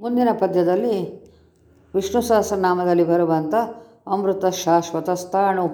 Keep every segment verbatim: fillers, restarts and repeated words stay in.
ಮುಂದಿನ ಪದ್ಯದಲ್ಲಿ ವಿಷ್ಣು ಸಹಸ್ರನಾಮದಲ್ಲಿ ಬರುವಂಥ ಅಮೃತ ಶಾಶ್ವತ ಸ್ಥಾಣು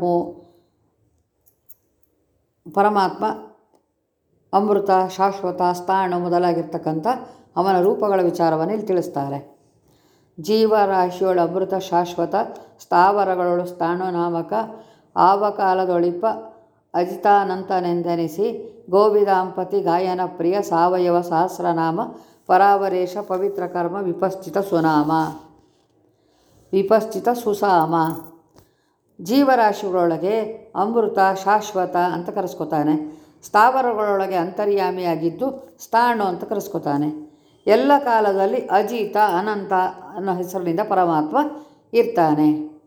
ಪರಮಾತ್ಮ ಅಮೃತ ಶಾಶ್ವತ ಸ್ಥಾಣು ಮೊದಲಾಗಿರ್ತಕ್ಕಂಥ ಅವನ ರೂಪಗಳ ವಿಚಾರವನ್ನು ಇಲ್ಲಿ ತಿಳಿಸ್ತಾರೆ. ಜೀವರಾಶಿಯೊಳು ಅಮೃತ ಶಾಶ್ವತ ಸ್ಥಾವರಗಳೊಳು ಸ್ಥಾಣು ನಾಮಕ ಆವಕಾಲದೊಳಿಪ ಅಜಿತಾನಂತನೆಂದೆನಿಸಿ ಗೋವಿದಾಂಪತಿ ಗಾಯನ ಪ್ರಿಯ ಸಾವಯವ ಸಹಸ್ರನಾಮ ಪರಾವರೇಶ ಪವಿತ್ರ ಕರ್ಮ ವಿಪಶ್ಚಿತ ಸುನಾಮ ವಿಪಶ್ಚಿತ ಸುಸಾಮ. ಜೀವರಾಶಿಗಳೊಳಗೆ ಅಮೃತ ಶಾಶ್ವತ ಅಂತ ಕರೆಸ್ಕೊತಾನೆ. ಸ್ಥಾವರಗಳೊಳಗೆ ಅಂತರ್ಯಾಮಿಯಾಗಿದ್ದು ಸ್ಥಾಣು ಅಂತ ಕರೆಸ್ಕೊತಾನೆ. ಎಲ್ಲ ಕಾಲದಲ್ಲಿ ಅಜಿತ ಅನಂತ ಅನ್ನೋ ಹೆಸರಿನಿಂದ ಪರಮಾತ್ಮ ಇರ್ತಾನೆ.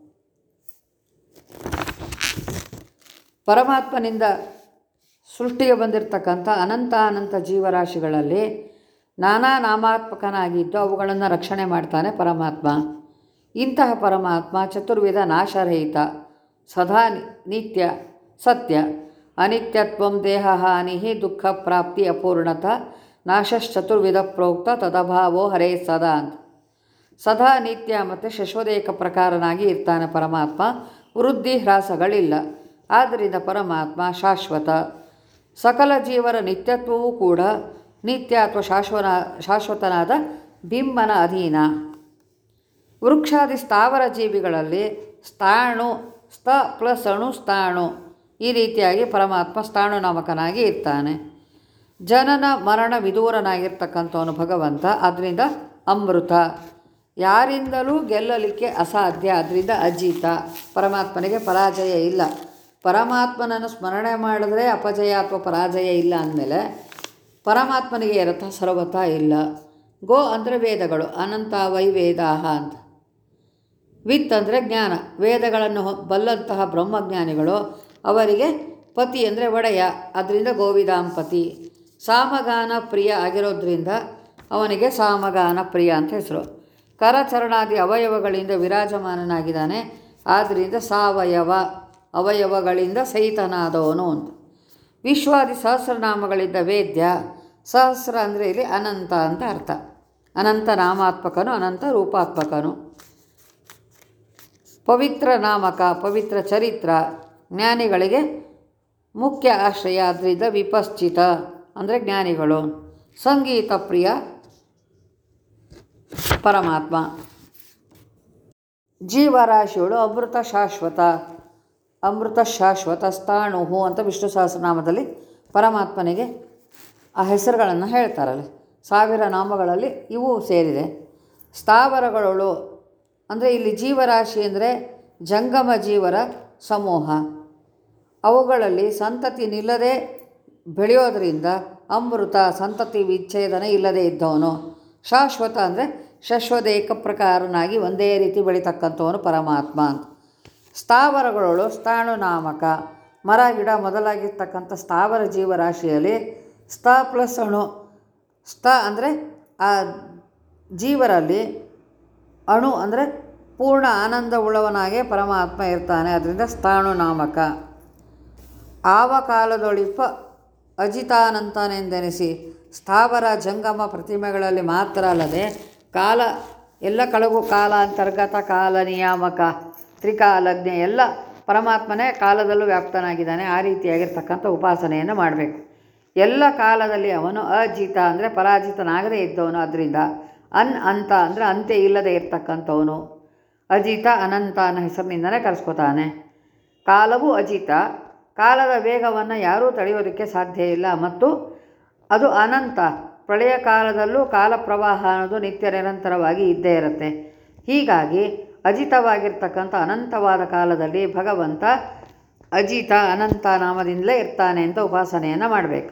ಪರಮಾತ್ಮನಿಂದ ಸೃಷ್ಟಿಗೆ ಬಂದಿರತಕ್ಕಂಥ ಅನಂತ ಅನಂತ ಜೀವರಾಶಿಗಳಲ್ಲಿ ನಾನಾ ನಾಮಾತ್ಮಕನಾಗಿದ್ದು ಅವುಗಳನ್ನು ರಕ್ಷಣೆ ಮಾಡ್ತಾನೆ ಪರಮಾತ್ಮ. ಇಂತಹ ಪರಮಾತ್ಮ ಚತುರ್ವಿಧ ನಾಶರಹಿತ, ಸದಾ ನಿತ್ಯ, ಸತ್ಯ. ಅನಿತ್ಯತ್ವಂ ದೇಹ ಹಾನಿ ದುಃಖ ಪ್ರಾಪ್ತಿ ಅಪೂರ್ಣತ ನಾಶಶ್ಚತುರ್ವಿಧ ಪ್ರೋಕ್ತ ತದಭಾವೋ ಹರೇ ಸದಾ ಅಂತ. ಸದಾ ನಿತ್ಯ ಮತ್ತು ಶಶ್ವದೇಕ ಪ್ರಕಾರನಾಗಿ ಇರ್ತಾನೆ ಪರಮಾತ್ಮ. ವೃದ್ಧಿ ಹ್ರಾಸಗಳಿಲ್ಲ. ಆದ್ದರಿಂದ ಪರಮಾತ್ಮ ಶಾಶ್ವತ. ಸಕಲ ಜೀವರ ನಿತ್ಯತ್ವವೂ ಕೂಡ ನಿತ್ಯ ಅಥವಾ ಶಾಶ್ವತ ಶಾಶ್ವತನಾದ ಬಿಂಬನ ಅಧೀನ. ವೃಕ್ಷಾದಿ ಸ್ಥಾವರ ಜೀವಿಗಳಲ್ಲಿ ಸ್ಥಾಣು ಸ್ಥ ಪ್ಲಸ್ ಅಣು ಸ್ಥಾಣು ಈ ರೀತಿಯಾಗಿ ಪರಮಾತ್ಮ ಸ್ಥಾಣು ನಾಮಕನಾಗಿ ಇರ್ತಾನೆ. ಜನನ ಮರಣ ವಿದೂರನಾಗಿರ್ತಕ್ಕಂಥವನು ಭಗವಂತ. ಆದ್ದರಿಂದ ಅಮೃತ, ಯಾರಿಂದಲೂ ಗೆಲ್ಲಲಿಕ್ಕೆ ಅಸಾಧ್ಯ. ಆದ್ದರಿಂದ ಅಜಿತ, ಪರಮಾತ್ಮನಿಗೆ ಪರಾಜಯ ಇಲ್ಲ. ಪರಮಾತ್ಮನನ್ನು ಸ್ಮರಣೆ ಮಾಡಿದ್ರೆ ಅಪಜಯ ಅಥವಾ ಪರಾಜಯ ಇಲ್ಲ ಅಂದಮೇಲೆ ಪರಮಾತ್ಮನಿಗೆ ರಥ ಸರ್ವಥ ಇಲ್ಲ. ಗೋ ಅಂದರೆ ವೇದಗಳು, ಅನಂತ ವೈ ವೇದಾಹ ಅಂತ. ವಿತ್ ಅಂದರೆ ಜ್ಞಾನ, ವೇದಗಳನ್ನು ಬಲ್ಲಂತಹ ಬ್ರಹ್ಮಜ್ಞಾನಿಗಳು. ಅವರಿಗೆ ಪತಿ ಅಂದರೆ ಒಡೆಯ, ಅದರಿಂದ ಗೋವಿದಾಂಪತಿ. ಸಾಮಗಾನ ಪ್ರಿಯ ಆಗಿರೋದ್ರಿಂದ ಅವನಿಗೆ ಸಾಮಗಾನ ಪ್ರಿಯ ಅಂತ ಹೆಸರು. ಕರಚರಣಾದಿ ಅವಯವಗಳಿಂದ ವಿರಾಜಮಾನನಾಗಿದ್ದಾನೆ. ಆದ್ದರಿಂದ ಸಾವಯವ, ಅವಯವಗಳಿಂದ ಸಹಿತನಾದವನು ಅಂತ. ವಿಶ್ವಾದಿ ಸಹಸ್ರನಾಮಗಳಿಂದ ವೇದ್ಯ. ಸಹಸ್ರ ಅಂದರೆ ಇಲ್ಲಿ ಅನಂತ ಅಂತ ಅರ್ಥ. ಅನಂತ ನಾಮಾತ್ಮಕನು, ಅನಂತ ರೂಪಾತ್ಮಕನು. ಪವಿತ್ರ ನಾಮಕ, ಪವಿತ್ರ ಚರಿತ್ರ, ಜ್ಞಾನಿಗಳಿಗೆ ಮುಖ್ಯ ಆಶ್ರಯ. ಆದ್ದರಿಂದ ವಿಪಶ್ಚಿತ ಅಂದರೆ ಜ್ಞಾನಿಗಳು. ಸಂಗೀತ ಪ್ರಿಯ ಪರಮಾತ್ಮ. ಜೀವರಾಶಿಗಳು ಅಮೃತ ಶಾಶ್ವತ, ಅಮೃತ ಶಾಶ್ವತ ಸ್ಥಾಣು ಅಂತ ವಿಷ್ಣು ಸಹಸ್ರನಾಮದಲ್ಲಿ ಪರಮಾತ್ಮನಿಗೆ ಆ ಹೆಸರುಗಳನ್ನು ಹೇಳ್ತಾರಲ್ಲ. ಸಾವಿರ ನಾಮಗಳಲ್ಲಿ ಇವು ಸೇರಿದೆ. ಸ್ಥಾವರಗಳಳು ಅಂದರೆ ಇಲ್ಲಿ ಜೀವರಾಶಿ ಅಂದರೆ ಜಂಗಮ ಜೀವರ ಸಮೂಹ. ಅವುಗಳಲ್ಲಿ ಸಂತತಿ ನಿಲ್ಲದೆ ಬೆಳೆಯೋದರಿಂದ ಅಮೃತ, ಸಂತತಿ ವಿಚ್ಛೇದನ ಇಲ್ಲದೆ ಇದ್ದವನು. ಶಾಶ್ವತ ಅಂದರೆ ಶಾಶ್ವತ ಏಕಪ್ರಕಾರನಾಗಿ ಒಂದೇ ರೀತಿ ಬೆಳೀತಕ್ಕಂಥವನು ಪರಮಾತ್ಮ ಅಂತ. ಸ್ಥಾವರಗಳಳು ಸ್ಥಾಣು ನಾಮಕ, ಮರ ಗಿಡ ಮೊದಲಾಗಿರ್ತಕ್ಕಂಥ ಸ್ಥಾವರ ಜೀವರಾಶಿಯಲ್ಲಿ ಸ್ಥ ಪ್ಲಸ್ ಅಣು. ಸ್ಥ ಅಂದರೆ ಆ ಜೀವರಲ್ಲಿ, ಅಣು ಅಂದರೆ ಪೂರ್ಣ ಆನಂದ ಉಳ್ಳವನಾಗೆ ಪರಮಾತ್ಮ ಇರ್ತಾನೆ. ಅದರಿಂದ ಸ್ಥಾಣು ನಾಮಕ. ಆವ ಕಾಲದೊಳಿಪ ಅಜಿತಾನಂತನೆಂದೆನಿಸಿ, ಸ್ಥಾವರ ಜಂಗಮ ಪ್ರತಿಮೆಗಳಲ್ಲಿ ಮಾತ್ರ ಅಲ್ಲದೆ ಕಾಲ ಎಲ್ಲ ಕಳಗು ಕಾಲ ಅಂತರ್ಗತ, ಕಾಲ ನಿಯಾಮಕ, ತ್ರಿಕಾಲಜ್ಞ ಎಲ್ಲ ಪರಮಾತ್ಮನೇ ಕಾಲದಲ್ಲೂ ವ್ಯಾಪ್ತನಾಗಿದ್ದಾನೆ. ಆ ರೀತಿಯಾಗಿರ್ತಕ್ಕಂಥ ಉಪಾಸನೆಯನ್ನು ಮಾಡಬೇಕು. ಎಲ್ಲ ಕಾಲದಲ್ಲಿ ಅವನು ಅಜಿತ ಅಂದರೆ ಪರಾಜಿತನಾಗದೇ ಇದ್ದವನು. ಅದರಿಂದ ಅನ್ ಅಂತ ಅಂದರೆ ಅಂತ್ಯ ಇಲ್ಲದೆ ಇರ್ತಕ್ಕಂಥವನು. ಅಜಿತ ಅನಂತ ಅನ್ನೋ ಹೆಸರಿನಿಂದಲೇ ಕರೆಸ್ಕೊತಾನೆ. ಕಾಲವು ಅಜಿತ, ಕಾಲದ ವೇಗವನ್ನು ಯಾರೂ ತಡೆಯೋದಕ್ಕೆ ಸಾಧ್ಯ ಇಲ್ಲ. ಮತ್ತು ಅದು ಅನಂತ, ಪ್ರಳಯ ಕಾಲದಲ್ಲೂ ಕಾಲ ಪ್ರವಾಹ ಅನ್ನೋದು ನಿತ್ಯ ನಿರಂತರವಾಗಿ ಇದ್ದೇ ಇರುತ್ತೆ. ಹೀಗಾಗಿ ಅಜಿತವಾಗಿರ್ತಕ್ಕಂಥ ಅನಂತವಾದ ಕಾಲದಲ್ಲಿ ಭಗವಂತ ಅಜಿತ ಅನಂತ ನಾಮದಿಂದಲೇ ಇರ್ತಾನೆ ಅಂತ ಉಪಾಸನೆಯನ್ನು ಮಾಡಬೇಕು.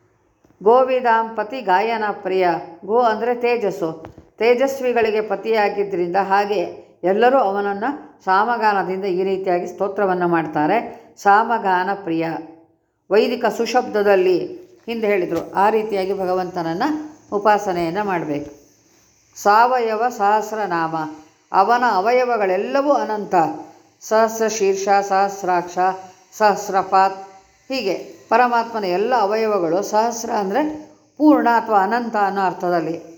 ಗೋವಿದಾಂಪತಿ ಗಾಯನ ಪ್ರಿಯ. ಗೋ ಅಂದರೆ ತೇಜಸ್ಸು, ತೇಜಸ್ವಿಗಳಿಗೆ ಪತಿಯಾಗಿದ್ದರಿಂದ ಹಾಗೆ ಎಲ್ಲರೂ ಅವನನ್ನು ಸಾಮಗಾನದಿಂದ ಈ ರೀತಿಯಾಗಿ ಸ್ತೋತ್ರವನ್ನು ಮಾಡ್ತಾರೆ. ಸಾಮಗಾನ ಪ್ರಿಯ. ವೈದಿಕ ಸುಶಬ್ದದಲ್ಲಿ ಹಿಂದೆ ಹೇಳಿದರು, ಆ ರೀತಿಯಾಗಿ ಭಗವಂತನನ್ನು ಉಪಾಸನೆಯನ್ನು ಮಾಡಬೇಕು. ಸಾವಯವ ಸಹಸ್ರನಾಮ, ಅವನ ಅವಯವಗಳೆಲ್ಲವೂ ಅನಂತ. ಸಹಸ್ರ ಶೀರ್ಷ, ಸಹಸ್ರಾಕ್ಷ, ಸಹಸ್ರಪಾತ್, ಹೀಗೆ ಪರಮಾತ್ಮನ ಎಲ್ಲ ಅವಯವಗಳು ಸಹಸ್ರ ಅಂದರೆ ಪೂರ್ಣ ಅಥವಾ ಅನಂತ ಅನ್ನೋ ಅರ್ಥದಲ್ಲಿ.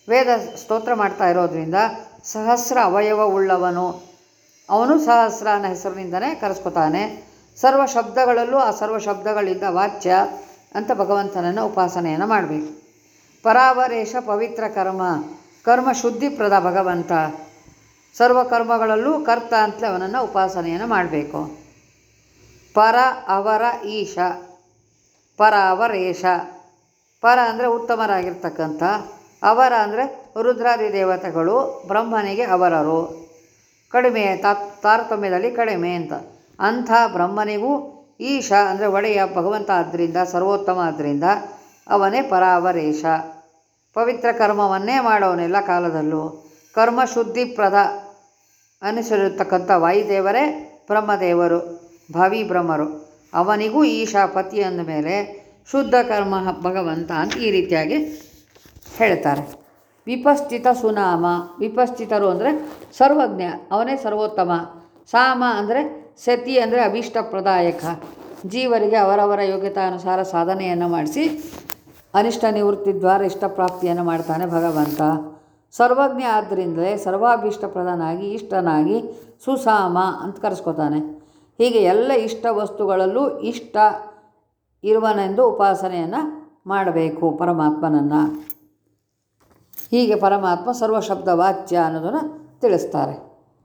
ವೇದ ಸ್ತೋತ್ರ ಮಾಡ್ತಾ ಇರೋದ್ರಿಂದ ಸಹಸ್ರ ಅವಯವ ಉಳ್ಳವನು, ಅವನು ಸಹಸ್ರ ಅನ್ನೋ ಹೆಸರಿನಿಂದನೇ ಕರೆಸ್ಕೊತಾನೆ. ಸರ್ವ ಶಬ್ದಗಳಲ್ಲೂ ಆ ಸರ್ವ ಶಬ್ದಗಳಿಂದ ವಾಚ್ಯ ಅಂತ ಭಗವಂತನನ್ನು ಉಪಾಸನೆಯನ್ನು ಮಾಡಬೇಕು. ಪರಾವರೇಶ ಪವಿತ್ರ ಕರ್ಮ, ಕರ್ಮ ಶುದ್ಧಿಪ್ರದ ಭಗವಂತ, ಸರ್ವ ಕರ್ಮಗಳಲ್ಲೂ ಕರ್ತ ಅಂತಲೇ ಅವನನ್ನು ಉಪಾಸನೆಯನ್ನು ಮಾಡಬೇಕು. ಪರ ಅವರ ಈಶ, ಪರ ಅವರೇಶ, ಪರ ಅಂದರೆ ಉತ್ತಮರಾಗಿರ್ತಕ್ಕಂಥ, ಅವರ ಅಂದರೆ ರುದ್ರಾದಿ ದೇವತೆಗಳು ಬ್ರಹ್ಮನಿಗೆ ಅವರರು, ಕಡಿಮೆ ತಾರತಮ್ಯದಲ್ಲಿ ಕಡಿಮೆ ಅಂತ. ಅಂಥ ಬ್ರಹ್ಮನಿಗೂ ಈಶ ಅಂದರೆ ಒಡೆಯ ಭಗವಂತ ಆದ್ದರಿಂದ, ಸರ್ವೋತ್ತಮ ಆದ್ದರಿಂದ ಅವನೇ ಪರಾವರೇಶ. ಪವಿತ್ರ ಕರ್ಮವನ್ನೇ ಮಾಡೋನೆಲ್ಲ ಕಾಲದಲ್ಲೂ. ಕರ್ಮ ಶುದ್ಧಿಪ್ರದ ಅನಿಸಿರತಕ್ಕಂಥ ವಾಯುದೇವರೇ ಬ್ರಹ್ಮದೇವರು, ಭಾವಿ ಬ್ರಹ್ಮರು. ಅವನಿಗೂ ಈಶಾ ಪತಿ ಅಂದ ಮೇಲೆ ಶುದ್ಧ ಕರ್ಮ ಭಗವಂತ ಅಂತ ಈ ರೀತಿಯಾಗಿ ಹೇಳ್ತಾರೆ. ವಿಪಸ್ಥಿತ ಸುನಾಮ, ವಿಪಸ್ಥಿತರು ಅಂದರೆ ಸರ್ವಜ್ಞ, ಅವನೇ ಸರ್ವೋತ್ತಮ. ಸಾಮ ಅಂದರೆ ಸತಿ ಅಂದರೆ ಅಭೀಷ್ಟಪ್ರದಾಯಕ, ಜೀವರಿಗೆ ಅವರವರ ಯೋಗ್ಯತಾನುಸಾರ ಸಾಧನೆಯನ್ನು ಮಾಡಿಸಿ ಅನಿಷ್ಟ ನಿವೃತ್ತಿ ದ್ವಾರ ಇಷ್ಟಪ್ರಾಪ್ತಿಯನ್ನು ಮಾಡ್ತಾನೆ ಭಗವಂತ. ಸರ್ವಜ್ಞ ಆದ್ದರಿಂದಲೇ ಸರ್ವಾಭೀಷ್ಟಪ್ರದನಾಗಿ ಇಷ್ಟನಾಗಿ ಸುಸಾಮ ಅಂತ ಕರೆಸ್ಕೊತಾನೆ. ಹೀಗೆ ಎಲ್ಲ ಇಷ್ಟ ವಸ್ತುಗಳಲ್ಲೂ ಇಷ್ಟ ಇರುವನೆಂದು ಉಪಾಸನೆಯನ್ನು ಮಾಡಬೇಕು ಪರಮಾತ್ಮನನ್ನು. ಹೀಗೆ ಪರಮಾತ್ಮ ಸರ್ವಶಬ್ದ ವಾಚ್ಯ ಅನ್ನೋದನ್ನು ತಿಳಿಸ್ತಾರೆ.